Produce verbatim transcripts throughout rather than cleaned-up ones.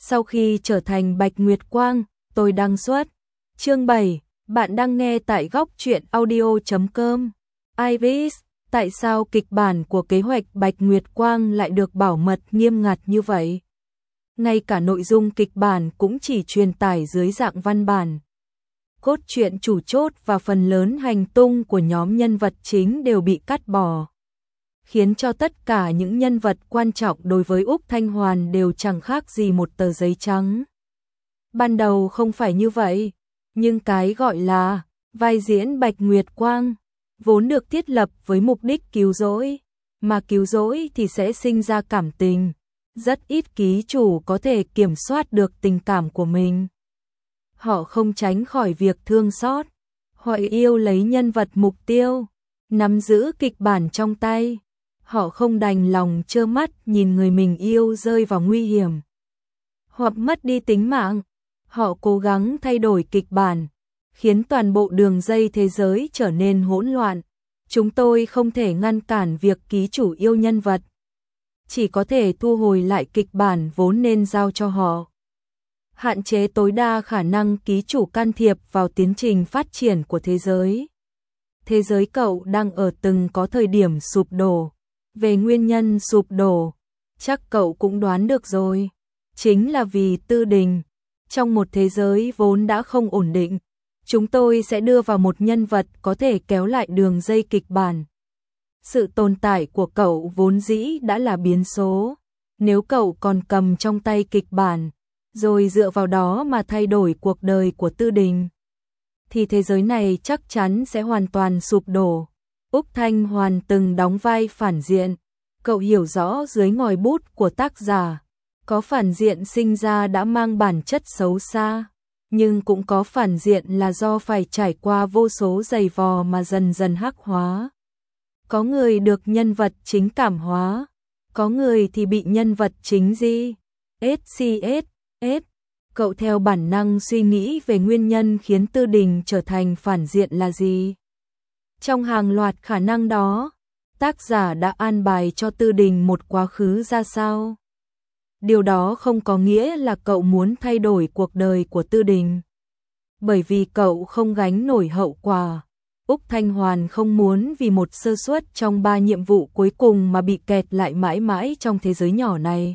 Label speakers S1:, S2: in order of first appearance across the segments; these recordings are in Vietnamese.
S1: Sau khi trở thành Bạch Nguyệt Quang, tôi đăng xuất. Chương bảy, bạn đang nghe tại góc truyện audio chấm com. Iris, tại sao kịch bản của kế hoạch Bạch Nguyệt Quang lại được bảo mật nghiêm ngặt như vậy? Ngay cả nội dung kịch bản cũng chỉ truyền tải dưới dạng văn bản. Cốt truyện chủ chốt và phần lớn hành tung của nhóm nhân vật chính đều bị cắt bỏ, khiến cho tất cả những nhân vật quan trọng đối với Úc Thanh Hoàn đều chẳng khác gì một tờ giấy trắng. Ban đầu không phải như vậy, nhưng cái gọi là vai diễn Bạch Nguyệt Quang vốn được thiết lập với mục đích cứu rỗi, mà cứu rỗi thì sẽ sinh ra cảm tình. Rất ít ký chủ có thể kiểm soát được tình cảm của mình. Họ không tránh khỏi việc thương xót, họ yêu lấy nhân vật mục tiêu, nắm giữ kịch bản trong tay. Họ không đành lòng trơ mắt nhìn người mình yêu rơi vào nguy hiểm hoặc mất đi tính mạng. Họ cố gắng thay đổi kịch bản, khiến toàn bộ đường dây thế giới trở nên hỗn loạn. Chúng tôi không thể ngăn cản việc ký chủ yêu nhân vật, chỉ có thể thu hồi lại kịch bản vốn nên giao cho họ, hạn chế tối đa khả năng ký chủ can thiệp vào tiến trình phát triển của thế giới. Thế giới cậu đang ở từng có thời điểm sụp đổ. Về nguyên nhân sụp đổ, chắc cậu cũng đoán được rồi. Chính là vì Tư Đình. Trong một thế giới vốn đã không ổn định, chúng tôi sẽ đưa vào một nhân vật có thể kéo lại đường dây kịch bản. Sự tồn tại của cậu vốn dĩ đã là biến số. Nếu cậu còn cầm trong tay kịch bản, rồi dựa vào đó mà thay đổi cuộc đời của Tư Đình, thì thế giới này chắc chắn sẽ hoàn toàn sụp đổ. Úc Thanh Hoàn từng đóng vai phản diện. Cậu hiểu rõ dưới ngòi bút của tác giả, có phản diện sinh ra đã mang bản chất xấu xa, nhưng cũng có phản diện là do phải trải qua vô số giày vò mà dần dần hắc hóa. Có người được nhân vật chính cảm hóa, có người thì bị nhân vật chính gì? ét xê ét, S. Cậu theo bản năng suy nghĩ về nguyên nhân khiến Tư Đình trở thành phản diện là gì? Trong hàng loạt khả năng đó, tác giả đã an bài cho Tư Đình một quá khứ ra sao? Điều đó không có nghĩa là cậu muốn thay đổi cuộc đời của Tư Đình, bởi vì cậu không gánh nổi hậu quả. Úc Thanh Hoàn không muốn vì một sơ suất trong ba nhiệm vụ cuối cùng mà bị kẹt lại mãi mãi trong thế giới nhỏ này.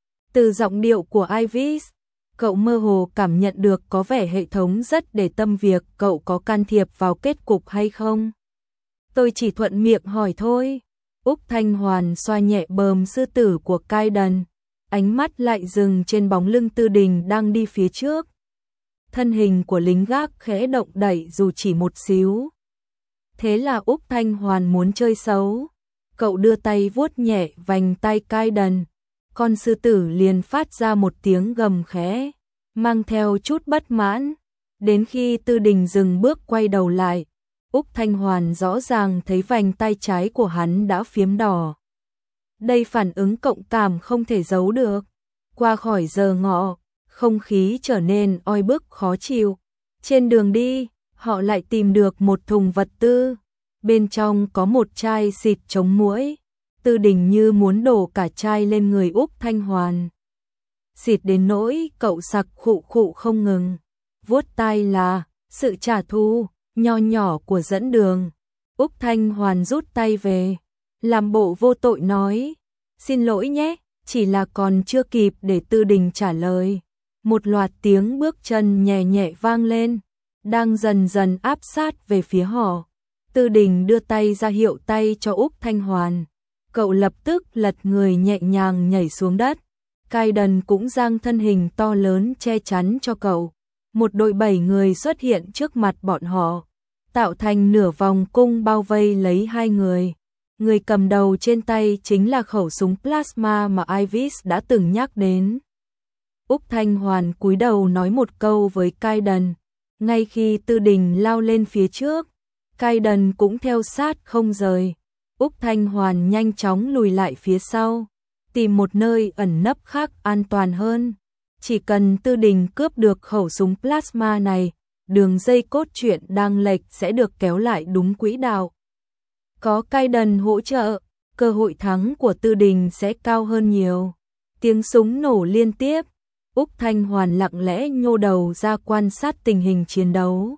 S1: Từ giọng điệu của Iris, cậu mơ hồ cảm nhận được có vẻ hệ thống rất để tâm việc cậu có can thiệp vào kết cục hay không. Tôi chỉ thuận miệng hỏi thôi. Úc Thanh Hoàn xoa nhẹ bờm sư tử của Kaiden, ánh mắt lại dừng trên bóng lưng Tư Đình đang đi phía trước. Thân hình của lính gác khẽ động đậy dù chỉ một xíu. Thế là Úc Thanh Hoàn muốn chơi xấu. Cậu đưa tay vuốt nhẹ vành tay Kaiden. Con sư tử liền phát ra một tiếng gầm khẽ, mang theo chút bất mãn. Đến khi Tư Đình dừng bước quay đầu lại, Úc Thanh Hoàn rõ ràng thấy vành tay trái của hắn đã phiếm đỏ. Đây phản ứng cộng cảm không thể giấu được. Qua khỏi giờ ngọ, không khí trở nên oi bức khó chịu. Trên đường đi, họ lại tìm được một thùng vật tư. Bên trong có một chai xịt chống muỗi. Tư Đình như muốn đổ cả chai lên người Úc Thanh Hoàn. Xịt đến nỗi cậu sặc khụ khụ không ngừng. Vuốt tai là sự trả thù nho nhỏ của dẫn đường. Úc Thanh Hoàn rút tay về, làm bộ vô tội nói, xin lỗi nhé, chỉ là còn chưa kịp để Tư Đình trả lời. Một loạt tiếng bước chân nhẹ nhẹ vang lên, đang dần dần áp sát về phía họ. Tư Đình đưa tay ra hiệu tay cho Úc Thanh Hoàn. Cậu lập tức lật người nhẹ nhàng nhảy xuống đất. Kaiden cũng giang thân hình to lớn che chắn cho cậu. Một đội bảy người xuất hiện trước mặt bọn họ, tạo thành nửa vòng cung bao vây lấy hai người. Người cầm đầu trên tay chính là khẩu súng plasma mà Iris đã từng nhắc đến. Úc Thanh Hoàn cúi đầu nói một câu với Kaiden. Ngay khi Tư Đình lao lên phía trước, Kaiden cũng theo sát không rời. Úc Thanh Hoàn nhanh chóng lùi lại phía sau, tìm một nơi ẩn nấp khác an toàn hơn. Chỉ cần Tư Đình cướp được khẩu súng plasma này, đường dây cốt truyện đang lệch sẽ được kéo lại đúng quỹ đạo. Có Kaiden hỗ trợ, cơ hội thắng của Tư Đình sẽ cao hơn nhiều. Tiếng súng nổ liên tiếp. Úc Thanh Hoàn lặng lẽ nhô đầu ra quan sát tình hình chiến đấu.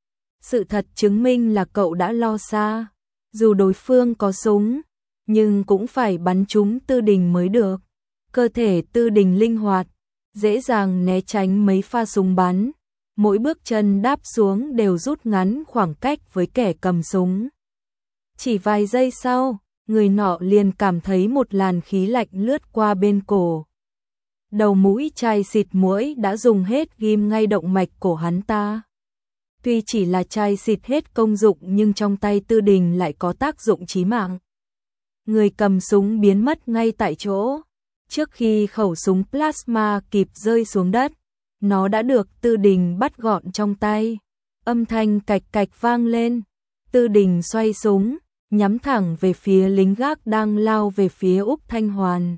S1: Sự thật chứng minh là cậu đã lo xa. Dù đối phương có súng, nhưng cũng phải bắn trúng Tư Đình mới được. Cơ thể Tư Đình linh hoạt, dễ dàng né tránh mấy pha súng bắn. Mỗi bước chân đáp xuống đều rút ngắn khoảng cách với kẻ cầm súng. Chỉ vài giây sau, người nọ liền cảm thấy một làn khí lạnh lướt qua bên cổ. Đầu mũi chai xịt muỗi đã dùng hết ghim ngay động mạch cổ hắn ta. Tuy chỉ là chai xịt hết công dụng nhưng trong tay Tư Đình lại có tác dụng chí mạng. Người cầm súng biến mất ngay tại chỗ. Trước khi khẩu súng plasma kịp rơi xuống đất, nó đã được Tư Đình bắt gọn trong tay. Âm thanh cạch cạch vang lên. Tư Đình xoay súng, nhắm thẳng về phía lính gác đang lao về phía Úc Thanh Hoàn.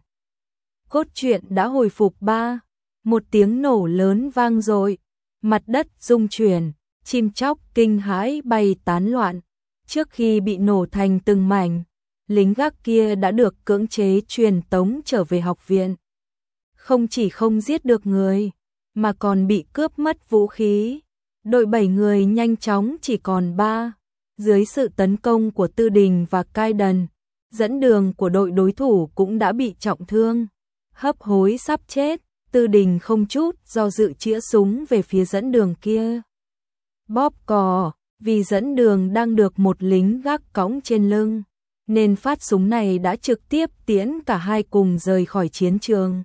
S1: Cốt truyện đã hồi phục ba. Một tiếng nổ lớn vang dội, mặt đất rung chuyển, chim chóc kinh hãi bay tán loạn. Trước khi bị nổ thành từng mảnh, lính gác kia đã được cưỡng chế truyền tống trở về học viện. Không chỉ không giết được người, mà còn bị cướp mất vũ khí. Đội bảy người nhanh chóng chỉ còn ba. Dưới sự tấn công của Tư Đình và Cai Đần, dẫn đường của đội đối thủ cũng đã bị trọng thương. Hấp hối sắp chết, Tư Đình không chút do dự chĩa súng về phía dẫn đường kia. Bóp cò, vì dẫn đường đang được một lính gác cõng trên lưng, nên phát súng này đã trực tiếp tiễn cả hai cùng rời khỏi chiến trường.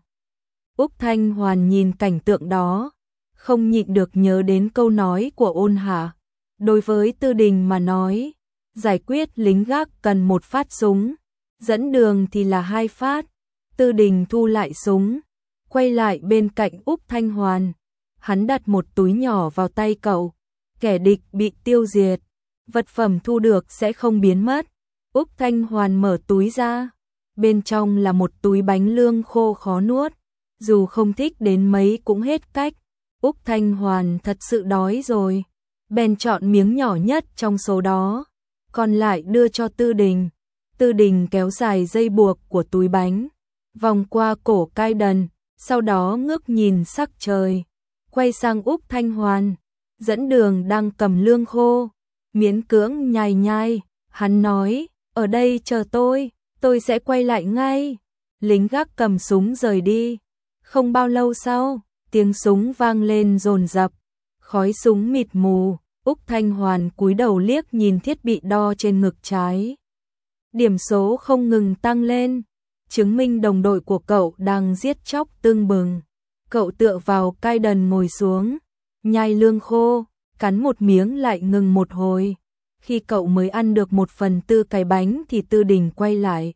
S1: Úc Thanh Hoàn nhìn cảnh tượng đó, không nhịn được nhớ đến câu nói của Ôn Hà. Đối với Tư Đình mà nói, giải quyết lính gác cần một phát súng, dẫn đường thì là hai phát. Tư Đình thu lại súng, quay lại bên cạnh Úc Thanh Hoàn. Hắn đặt một túi nhỏ vào tay cậu. Kẻ địch bị tiêu diệt, vật phẩm thu được sẽ không biến mất. Úc Thanh Hoàn mở túi ra, bên trong là một túi bánh lương khô khó nuốt. Dù không thích đến mấy cũng hết cách. Úc Thanh Hoàn thật sự đói rồi, bèn chọn miếng nhỏ nhất trong số đó, còn lại đưa cho Tư Đình. Tư Đình kéo dài dây buộc của túi bánh, vòng qua cổ Cai Đần, sau đó ngước nhìn sắc trời, quay sang Úc Thanh Hoàn. Dẫn đường đang cầm lương khô, miễn cưỡng nhai nhai, hắn nói, ở đây chờ tôi, tôi sẽ quay lại ngay. Lính gác cầm súng rời đi. Không bao lâu sau, tiếng súng vang lên dồn dập, khói súng mịt mù. Úc Thanh Hoàn cúi đầu liếc nhìn thiết bị đo trên ngực trái. Điểm số không ngừng tăng lên, chứng minh đồng đội của cậu đang giết chóc tưng bừng. Cậu tựa vào Cai Đần ngồi xuống, nhai lương khô, cắn một miếng lại ngừng một hồi. Khi cậu mới ăn được một phần tư cái bánh thì Tư Đình quay lại.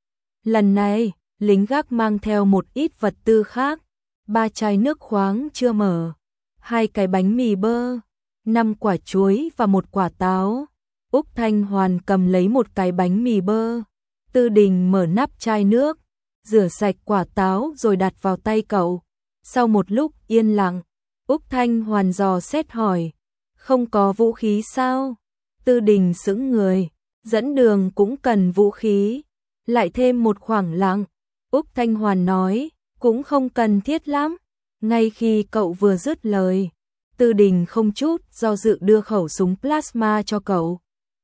S1: Lần này, lính gác mang theo một ít vật tư khác, ba chai nước khoáng chưa mở, hai cái bánh mì bơ, năm quả chuối và một quả táo. Úc Thanh Hoàn cầm lấy một cái bánh mì bơ. Tư Đình mở nắp chai nước, rửa sạch quả táo rồi đặt vào tay cậu. Sau một lúc yên lặng, Úc Thanh Hoàn dò xét hỏi, không có vũ khí sao? Tư Đình sững người, dẫn đường cũng cần vũ khí. Lại thêm một khoảng lặng, Úc Thanh Hoàn nói, cũng không cần thiết lắm. Ngay khi cậu vừa dứt lời, Tư Đình không chút do dự đưa khẩu súng plasma cho cậu.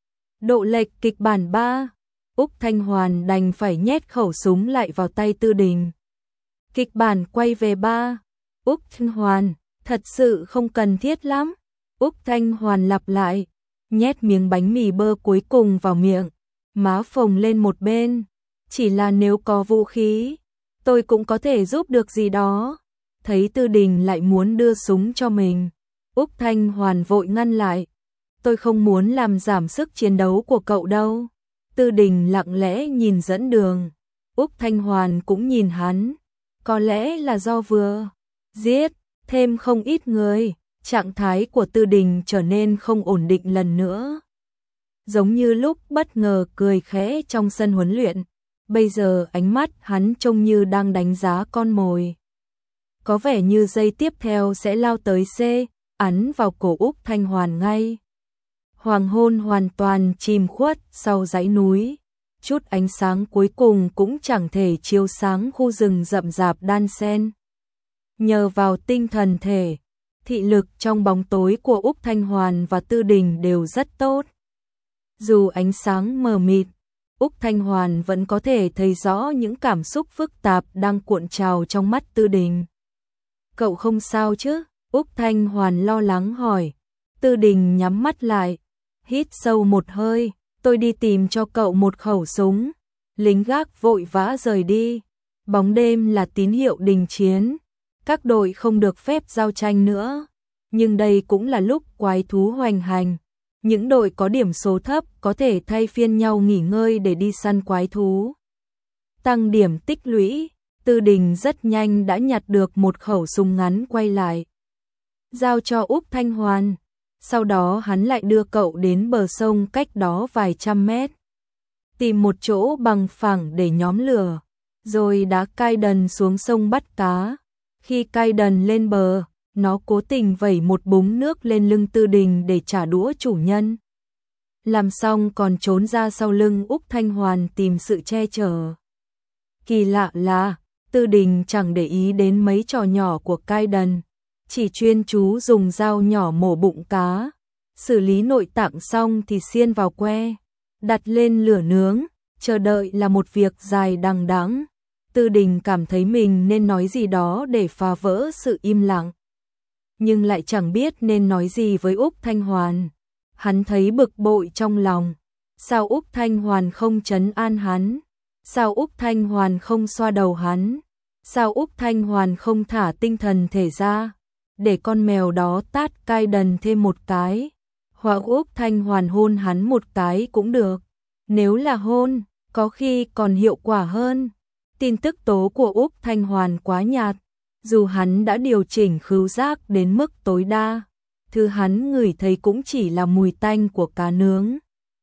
S1: Độ lệch kịch bản ba, Úc Thanh Hoàn đành phải nhét khẩu súng lại vào tay Tư Đình. Kịch bản quay về ba, Úc Thanh Hoàn, thật sự không cần thiết lắm. Úc Thanh Hoàn lặp lại, nhét miếng bánh mì bơ cuối cùng vào miệng, má phồng lên một bên. Chỉ là nếu có vũ khí, tôi cũng có thể giúp được gì đó. Thấy Tư Đình lại muốn đưa súng cho mình, Úc Thanh Hoàn vội ngăn lại. Tôi không muốn làm giảm sức chiến đấu của cậu đâu. Tư Đình lặng lẽ nhìn dẫn đường. Úc Thanh Hoàn cũng nhìn hắn. Có lẽ là do vừa giết thêm không ít người, trạng thái của Tư Đình trở nên không ổn định lần nữa. Giống như lúc bất ngờ cười khẽ trong sân huấn luyện, bây giờ ánh mắt hắn trông như đang đánh giá con mồi. Có vẻ như giây tiếp theo sẽ lao tới C, ấn vào cổ Úc Thanh Hoàn ngay. Hoàng hôn hoàn toàn chìm khuất sau dãy núi, chút ánh sáng cuối cùng cũng chẳng thể chiếu sáng khu rừng rậm rạp đan xen. nhờ vào tinh thần thể, thị lực trong bóng tối của Úc Thanh Hoàn và Tư Đình đều rất tốt. Dù ánh sáng mờ mịt, Úc Thanh Hoàn vẫn có thể thấy rõ những cảm xúc phức tạp đang cuộn trào trong mắt Tư Đình. Cậu không sao chứ? Úc Thanh Hoàn lo lắng hỏi. Tư Đình nhắm mắt lại, hít sâu một hơi, tôi đi tìm cho cậu một khẩu súng. Lính gác vội vã rời đi. Bóng đêm là tín hiệu đình chiến. Các đội không được phép giao tranh nữa. Nhưng đây cũng là lúc quái thú hoành hành. Những đội có điểm số thấp có thể thay phiên nhau nghỉ ngơi để đi săn quái thú. Tăng điểm tích lũy, Tư Đình rất nhanh đã nhặt được một khẩu súng ngắn quay lại. Giao cho Úc Thanh Hoàn. Sau đó hắn lại đưa cậu đến bờ sông cách đó vài trăm mét. Tìm một chỗ bằng phẳng để nhóm lửa, rồi đá cai đần xuống sông bắt cá. Khi cai đần lên bờ, nó cố tình vẩy một búng nước lên lưng Tư Đình để trả đũa chủ nhân. Làm xong còn trốn ra sau lưng Úc Thanh Hoàn tìm sự che chở. Kỳ lạ là, Tư Đình chẳng để ý đến mấy trò nhỏ của cai đần, chỉ chuyên chú dùng dao nhỏ mổ bụng cá. Xử lý nội tạng xong thì xiên vào que, đặt lên lửa nướng, chờ đợi là một việc dài đằng đẵng. Tư Đình cảm thấy mình nên nói gì đó để phá vỡ sự im lặng, nhưng lại chẳng biết nên nói gì với Úc Thanh Hoàn. Hắn thấy bực bội trong lòng. Sao Úc Thanh Hoàn không trấn an hắn? Sao Úc Thanh Hoàn không xoa đầu hắn? Sao Úc Thanh Hoàn không thả tinh thần thể ra, để con mèo đó tát cai đần thêm một cái? Hoặc Úc Thanh Hoàn hôn hắn một cái cũng được. Nếu là hôn, có khi còn hiệu quả hơn. Tin tức tố của Úc Thanh Hoàn quá nhạt. Dù hắn đã điều chỉnh khứu giác đến mức tối đa, thứ hắn ngửi thấy cũng chỉ là mùi tanh của cá nướng,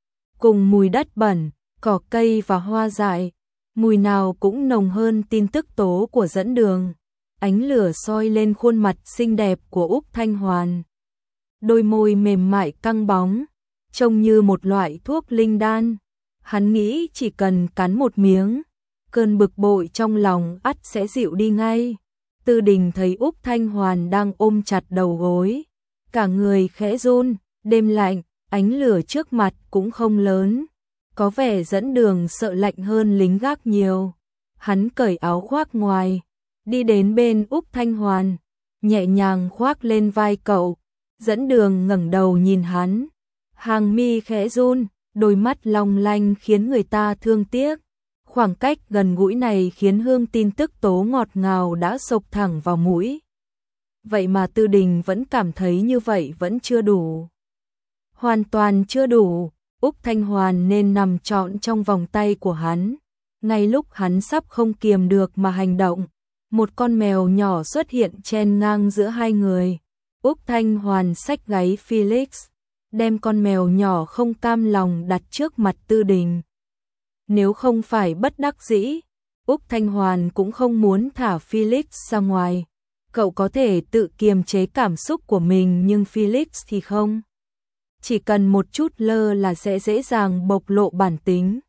S1: cùng mùi đất bẩn, cỏ cây và hoa dại. Mùi nào cũng nồng hơn tin tức tố của dẫn đường. Ánh lửa soi lên khuôn mặt xinh đẹp của Úc Thanh Hoàn. Đôi môi mềm mại căng bóng, trông như một loại thuốc linh đan. Hắn nghĩ chỉ cần cắn một miếng, cơn bực bội trong lòng ắt sẽ dịu đi ngay. Tư Đình thấy Úc Thanh Hoàn đang ôm chặt đầu gối, cả người khẽ run. Đêm lạnh, ánh lửa trước mặt cũng không lớn, có vẻ dẫn đường sợ lạnh hơn lính gác nhiều. Hắn cởi áo khoác ngoài, đi đến bên Úc Thanh Hoàn, nhẹ nhàng khoác lên vai cậu. Dẫn đường ngẩng đầu nhìn hắn, hàng mi khẽ run, đôi mắt long lanh khiến người ta thương tiếc. Khoảng cách gần gũi này khiến hương tin tức tố ngọt ngào đã xộc thẳng vào mũi. Vậy mà Tư Đình vẫn cảm thấy như vậy vẫn chưa đủ. Hoàn toàn chưa đủ. Úc Thanh Hoàn nên nằm trọn trong vòng tay của hắn. Ngay lúc hắn sắp không kiềm được mà hành động, một con mèo nhỏ xuất hiện chen ngang giữa hai người. Úc Thanh Hoàn xách gáy Felix, đem con mèo nhỏ không cam lòng đặt trước mặt Tư Đình. Nếu không phải bất đắc dĩ, Úc Thanh Hoàn cũng không muốn thả Felix ra ngoài. Cậu có thể tự kiềm chế cảm xúc của mình nhưng Felix thì không. Chỉ cần một chút lơ là sẽ dễ dàng bộc lộ bản tính.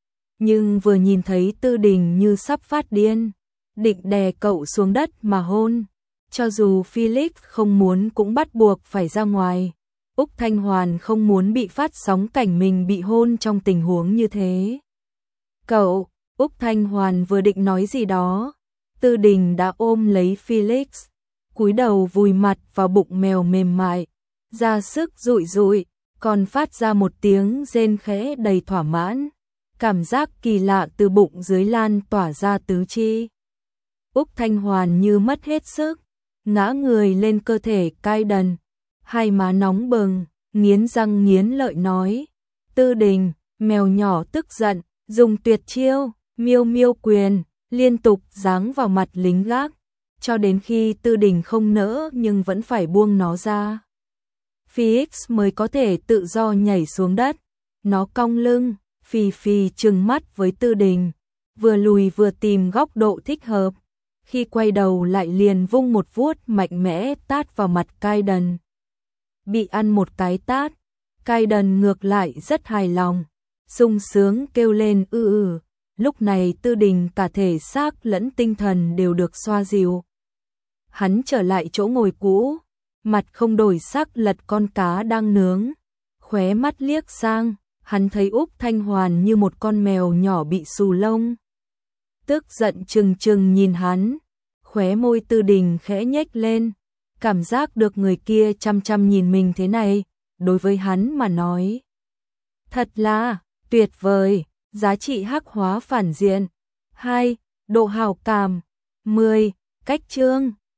S1: Nhưng vừa nhìn thấy Tư Đình như sắp phát điên, định đè cậu xuống đất mà hôn. Cho dù Felix không muốn cũng bắt buộc phải ra ngoài. Úc Thanh Hoàn không muốn bị phát sóng cảnh mình bị hôn trong tình huống như thế. Cậu, Úc Thanh Hoàn vừa định nói gì đó, Tư Đình đã ôm lấy Felix, cúi đầu vùi mặt vào bụng mèo mềm mại, ra sức dụi dụi, còn phát ra một tiếng rên khẽ đầy thỏa mãn. Cảm giác kỳ lạ từ bụng dưới lan tỏa ra tứ chi. Úc Thanh Hoàn như mất hết sức, ngã người lên cơ thể cai đần, hai má nóng bừng, nghiến răng nghiến lợi nói. Tư Đình, mèo nhỏ tức giận, dùng tuyệt chiêu, miêu miêu quyền, liên tục giáng vào mặt lính gác, cho đến khi Tư Đình không nỡ nhưng vẫn phải buông nó ra. Felix mới có thể tự do nhảy xuống đất. Nó cong lưng, phì phì trừng mắt với Tư Đình, vừa lùi vừa tìm góc độ thích hợp. Khi quay đầu lại liền vung một vuốt mạnh mẽ tát vào mặt cai đần. Bị ăn một cái tát, cai đần ngược lại rất hài lòng, sung sướng kêu lên ư ư. Lúc này Tư Đình cả thể xác lẫn tinh thần đều được xoa dịu. hắn trở lại chỗ ngồi cũ, mặt không đổi sắc lật con cá đang nướng, khóe mắt liếc sang, hắn thấy Úc Thanh Hoàn như một con mèo nhỏ bị xù lông. Tức giận trừng trừng nhìn hắn, khóe môi Tư Đình khẽ nhếch lên, cảm giác được người kia chăm chăm nhìn mình thế này, đối với hắn mà nói. Thật là tuyệt vời, giá trị hắc hóa phản diện. hai. Độ hào cảm. mười. Cách chương